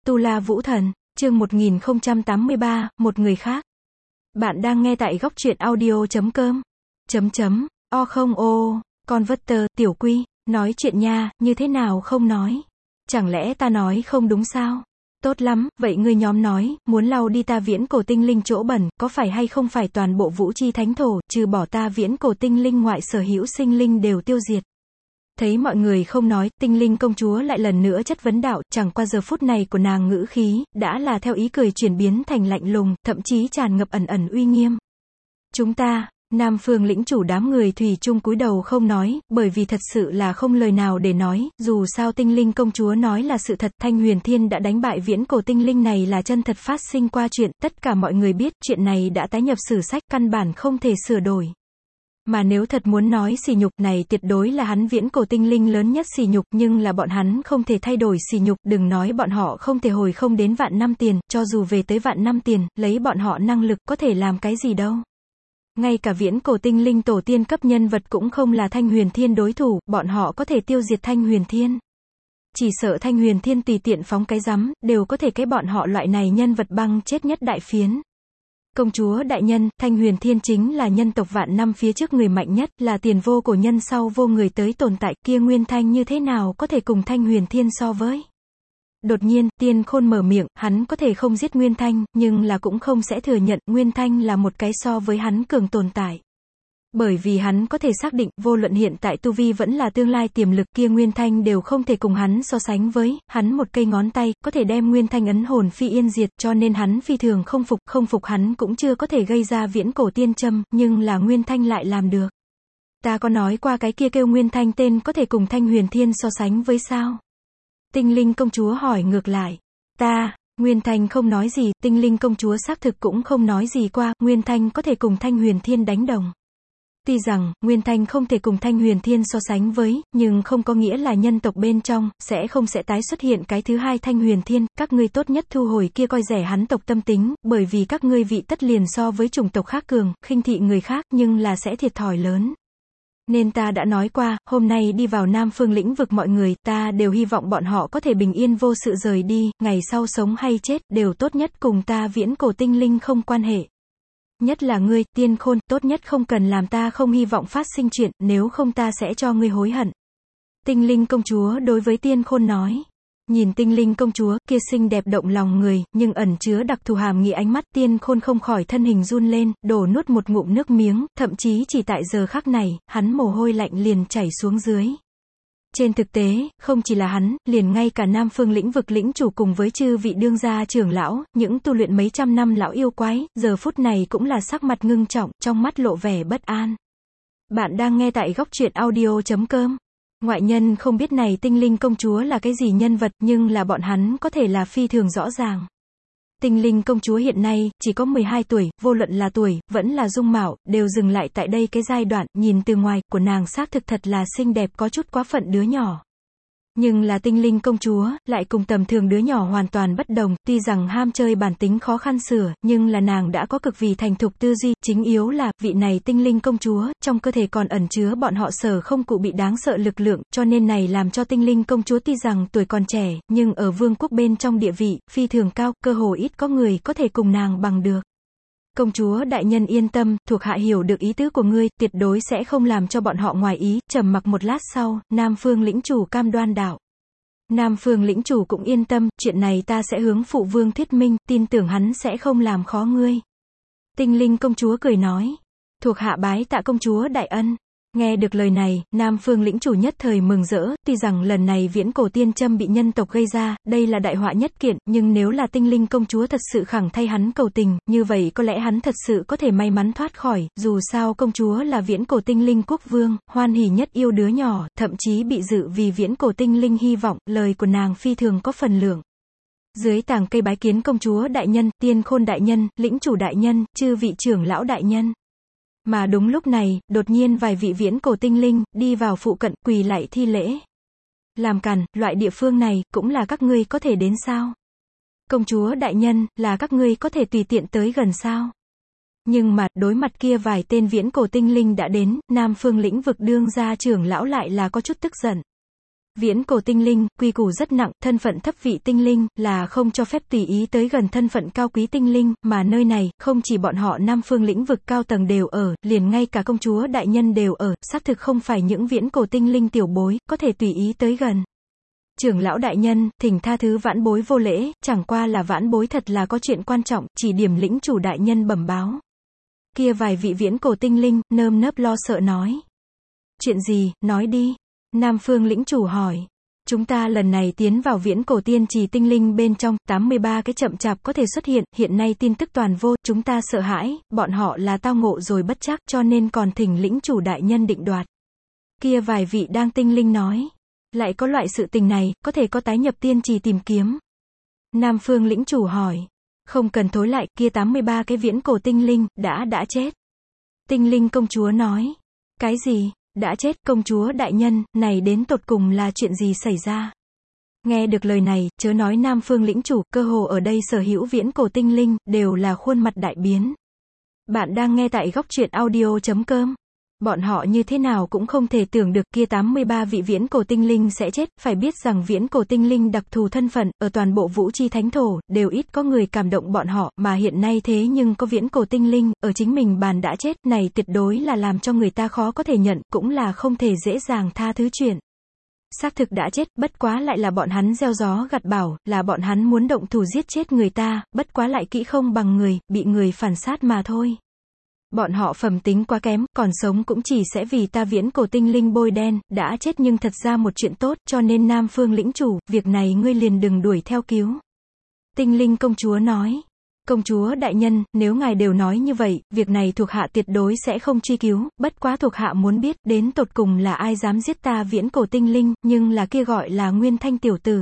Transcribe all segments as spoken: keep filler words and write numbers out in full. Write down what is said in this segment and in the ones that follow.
Tu La Vũ Thần, chương một nghìn không trăm tám mươi ba, một người khác. Bạn đang nghe tại góc truyện audio chấm com. Chấm chấm, o không ô, con vất tơ, tiểu quy, nói chuyện nha, như thế nào không nói? Chẳng lẽ ta nói không đúng sao? Tốt lắm, vậy ngươi nhóm nói, muốn lau đi ta viễn cổ tinh linh chỗ bẩn, có phải hay không phải toàn bộ vũ chi thánh thổ, trừ bỏ ta viễn cổ tinh linh ngoại sở hữu sinh linh đều tiêu diệt. Thấy mọi người không nói, tinh linh công chúa lại lần nữa chất vấn đạo, chẳng qua giờ phút này của nàng ngữ khí, đã là theo ý cười chuyển biến thành lạnh lùng, thậm chí tràn ngập ẩn ẩn uy nghiêm. Chúng ta, Nam Phương lĩnh chủ đám người thủy chung cúi đầu không nói, bởi vì thật sự là không lời nào để nói, dù sao tinh linh công chúa nói là sự thật, Thanh Huyền Thiên đã đánh bại viễn cổ tinh linh này là chân thật phát sinh qua chuyện, tất cả mọi người biết, chuyện này đã tái nhập sử sách, căn bản không thể sửa đổi. Mà nếu thật muốn nói sỉ nhục này tuyệt đối là hắn viễn cổ tinh linh lớn nhất sỉ nhục, nhưng là bọn hắn không thể thay đổi sỉ nhục, đừng nói bọn họ không thể hồi không đến vạn năm tiền, cho dù về tới vạn năm tiền, lấy bọn họ năng lực có thể làm cái gì đâu. Ngay cả viễn cổ tinh linh tổ tiên cấp nhân vật cũng không là Thanh Huyền Thiên đối thủ, bọn họ có thể tiêu diệt Thanh Huyền Thiên. Chỉ sợ Thanh Huyền Thiên tùy tiện phóng cái rắm, đều có thể cái bọn họ loại này nhân vật băng chết nhất đại phiến. Công chúa đại nhân, Thanh Huyền Thiên chính là nhân tộc vạn năm phía trước người mạnh nhất, là tiền vô cổ nhân sau vô người tới tồn tại, kia Nguyên Thanh như thế nào có thể cùng Thanh Huyền Thiên so với. Đột nhiên, Tiên Khôn mở miệng, hắn có thể không giết Nguyên Thanh, nhưng là cũng không sẽ thừa nhận Nguyên Thanh là một cái so với hắn cường tồn tại. Bởi vì hắn có thể xác định, vô luận hiện tại tu vi vẫn là tương lai tiềm lực, kia Nguyên Thanh đều không thể cùng hắn so sánh với, hắn một cây ngón tay, có thể đem Nguyên Thanh ấn hồn phi yên diệt, cho nên hắn phi thường không phục, không phục hắn cũng chưa có thể gây ra viễn cổ tiên châm, nhưng là Nguyên Thanh lại làm được. Ta có nói qua cái kia kêu Nguyên Thanh tên có thể cùng Thanh Huyền Thiên so sánh với sao? Tinh linh công chúa hỏi ngược lại. Ta, Nguyên Thanh không nói gì, tinh linh công chúa xác thực cũng không nói gì qua, Nguyên Thanh có thể cùng Thanh Huyền Thiên đánh đồng. Tuy rằng, Nguyên Thanh không thể cùng Thanh Huyền Thiên so sánh với, nhưng không có nghĩa là nhân tộc bên trong, sẽ không sẽ tái xuất hiện cái thứ hai Thanh Huyền Thiên, các ngươi tốt nhất thu hồi kia coi rẻ hắn tộc tâm tính, bởi vì các ngươi vị tất liền so với chủng tộc khác cường, khinh thị người khác, nhưng là sẽ thiệt thòi lớn. Nên ta đã nói qua, hôm nay đi vào Nam Phương lĩnh vực mọi người, ta đều hy vọng bọn họ có thể bình yên vô sự rời đi, ngày sau sống hay chết, đều tốt nhất cùng ta viễn cổ tinh linh không quan hệ. Nhất là ngươi, Tiên Khôn, tốt nhất không cần làm ta không hy vọng phát sinh chuyện, nếu không ta sẽ cho ngươi hối hận. Tinh linh công chúa đối với Tiên Khôn nói. Nhìn tinh linh công chúa, kia xinh đẹp động lòng người, nhưng ẩn chứa đặc thù hàm nghĩa ánh mắt, Tiên Khôn không khỏi thân hình run lên, đổ nuốt một ngụm nước miếng, thậm chí chỉ tại giờ khắc này, hắn mồ hôi lạnh liền chảy xuống dưới. Trên thực tế, không chỉ là hắn, liền ngay cả Nam Phương lĩnh vực lĩnh chủ cùng với chư vị đương gia trưởng lão, những tu luyện mấy trăm năm lão yêu quái, giờ phút này cũng là sắc mặt ngưng trọng, trong mắt lộ vẻ bất an. Bạn đang nghe tại góc truyện audio chấm com. Ngoại nhân không biết này tinh linh công chúa là cái gì nhân vật, nhưng là bọn hắn có thể là phi thường rõ ràng. Tinh linh công chúa hiện nay, chỉ có mười hai tuổi, vô luận là tuổi, vẫn là dung mạo, đều dừng lại tại đây cái giai đoạn, nhìn từ ngoài, của nàng xác thực thật là xinh đẹp có chút quá phận đứa nhỏ. Nhưng là tinh linh công chúa, lại cùng tầm thường đứa nhỏ hoàn toàn bất đồng, tuy rằng ham chơi bản tính khó khăn sửa, nhưng là nàng đã có cực vì thành thục tư duy, chính yếu là, vị này tinh linh công chúa, trong cơ thể còn ẩn chứa bọn họ sở không cụ bị đáng sợ lực lượng, cho nên này làm cho tinh linh công chúa tuy rằng tuổi còn trẻ, nhưng ở vương quốc bên trong địa vị, phi thường cao, cơ hồ ít có người có thể cùng nàng bằng được. Công chúa đại nhân yên tâm, thuộc hạ hiểu được ý tứ của ngươi, tuyệt đối sẽ không làm cho bọn họ ngoài ý. Trầm mặc một lát sau, Nam Phương lĩnh chủ cam đoan đạo. Nam Phương lĩnh chủ cũng yên tâm, chuyện này ta sẽ hướng phụ vương thuyết minh, tin tưởng hắn sẽ không làm khó ngươi. Tinh linh công chúa cười nói. Thuộc hạ bái tạ công chúa đại ân. Nghe được lời này, Nam Phương lĩnh chủ nhất thời mừng rỡ, tuy rằng lần này viễn cổ tiên châm bị nhân tộc gây ra, đây là đại họa nhất kiện, nhưng nếu là tinh linh công chúa thật sự khẳng thay hắn cầu tình, như vậy có lẽ hắn thật sự có thể may mắn thoát khỏi, dù sao công chúa là viễn cổ tinh linh quốc vương, hoan hỉ nhất yêu đứa nhỏ, thậm chí bị dự vì viễn cổ tinh linh hy vọng, lời của nàng phi thường có phần lượng. Dưới tàng cây bái kiến công chúa đại nhân, Tiên Khôn đại nhân, lĩnh chủ đại nhân, chư vị trưởng lão đại nhân. Mà đúng lúc này, đột nhiên vài vị viễn cổ tinh linh, đi vào phụ cận, quỳ lạy thi lễ. Làm càn, loại địa phương này, cũng là các ngươi có thể đến sao? Công chúa đại nhân, là các ngươi có thể tùy tiện tới gần sao? Nhưng mà, đối mặt kia vài tên viễn cổ tinh linh đã đến, Nam Phương lĩnh vực đương gia trưởng lão lại là có chút tức giận. Viễn cổ tinh linh, quy củ rất nặng, thân phận thấp vị tinh linh, là không cho phép tùy ý tới gần thân phận cao quý tinh linh, mà nơi này, không chỉ bọn họ Nam Phương lĩnh vực cao tầng đều ở, liền ngay cả công chúa đại nhân đều ở, xác thực không phải những viễn cổ tinh linh tiểu bối, có thể tùy ý tới gần. Trưởng lão đại nhân, thỉnh tha thứ vãn bối vô lễ, chẳng qua là vãn bối thật là có chuyện quan trọng, chỉ điểm lĩnh chủ đại nhân bẩm báo. Kia vài vị viễn cổ tinh linh, nơm nớp lo sợ nói. Chuyện gì, nói đi. Nam Phương lĩnh chủ hỏi. Chúng ta lần này tiến vào viễn cổ tiên trì tinh linh bên trong, tám mươi ba cái chậm chạp có thể xuất hiện, hiện nay tin tức toàn vô, chúng ta sợ hãi, bọn họ là tao ngộ rồi bất chắc, cho nên còn thỉnh lĩnh chủ đại nhân định đoạt. Kia vài vị đang tinh linh nói. Lại có loại sự tình này, có thể có tái nhập tiên trì tìm kiếm. Nam Phương lĩnh chủ hỏi. Không cần thối lại, kia tám mươi ba cái viễn cổ tinh linh, đã đã chết. Tinh linh công chúa nói. Cái gì? Đã chết, công chúa đại nhân, này đến tột cùng là chuyện gì xảy ra? Nghe được lời này, chớ nói Nam Phương lĩnh chủ, cơ hồ ở đây sở hữu viễn cổ tinh linh, đều là khuôn mặt đại biến. Bạn đang nghe tại góc truyện audio chấm com. Bọn họ như thế nào cũng không thể tưởng được kia tám mươi ba vị viễn cổ tinh linh sẽ chết, phải biết rằng viễn cổ tinh linh đặc thù thân phận, ở toàn bộ vũ chi thánh thổ, đều ít có người cảm động bọn họ, mà hiện nay thế nhưng có viễn cổ tinh linh, ở chính mình bàn đã chết, này tuyệt đối là làm cho người ta khó có thể nhận, cũng là không thể dễ dàng tha thứ chuyện. Xác thực đã chết, bất quá lại là bọn hắn gieo gió gặt bão, là bọn hắn muốn động thủ giết chết người ta, bất quá lại kỹ không bằng người, bị người phản sát mà thôi. Bọn họ phẩm tính quá kém, còn sống cũng chỉ sẽ vì ta viễn cổ tinh linh bôi đen, đã chết nhưng thật ra một chuyện tốt, cho nên Nam Phương lĩnh chủ, việc này ngươi liền đừng đuổi theo cứu. Tinh linh công chúa nói. Công chúa đại nhân, nếu ngài đều nói như vậy, việc này thuộc hạ tuyệt đối sẽ không truy cứu, bất quá thuộc hạ muốn biết, đến tột cùng là ai dám giết ta viễn cổ tinh linh, nhưng là kia gọi là Nguyên Thanh tiểu tử.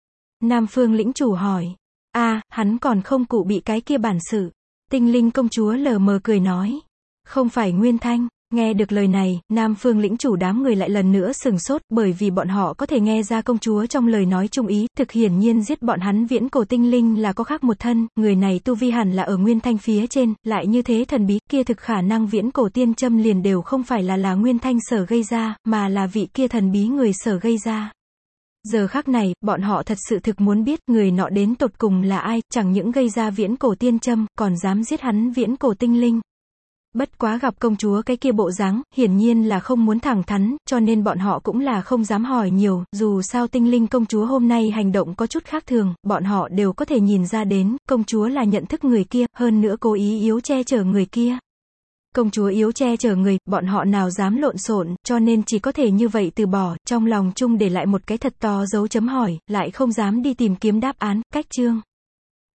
Nam Phương lĩnh chủ hỏi. A, à, hắn còn không cụ bị cái kia bản sự. Tinh linh công chúa lờ mờ cười nói. Không phải Nguyên Thanh. Nghe được lời này, Nam Phương lĩnh chủ đám người lại lần nữa sừng sốt, bởi vì bọn họ có thể nghe ra công chúa trong lời nói chung ý, thực hiển nhiên giết bọn hắn viễn cổ tinh linh là có khác một thân, người này tu vi hẳn là ở Nguyên Thanh phía trên, lại như thế thần bí, kia thực khả năng viễn cổ tiên châm liền đều không phải là là Nguyên Thanh sở gây ra, mà là vị kia thần bí người sở gây ra. Giờ khắc này, bọn họ thật sự thực muốn biết, người nọ đến tột cùng là ai, chẳng những gây ra viễn cổ tiên châm, còn dám giết hắn viễn cổ tinh linh. Bất quá gặp công chúa cái kia bộ dáng, hiển nhiên là không muốn thẳng thắn, cho nên bọn họ cũng là không dám hỏi nhiều, dù sao tinh linh công chúa hôm nay hành động có chút khác thường, bọn họ đều có thể nhìn ra đến, công chúa là nhận thức người kia, hơn nữa cố ý yếu che chở người kia. Công chúa yếu che chở người, bọn họ nào dám lộn xộn, cho nên chỉ có thể như vậy từ bỏ, trong lòng chung để lại một cái thật to dấu chấm hỏi, lại không dám đi tìm kiếm đáp án, cách chương.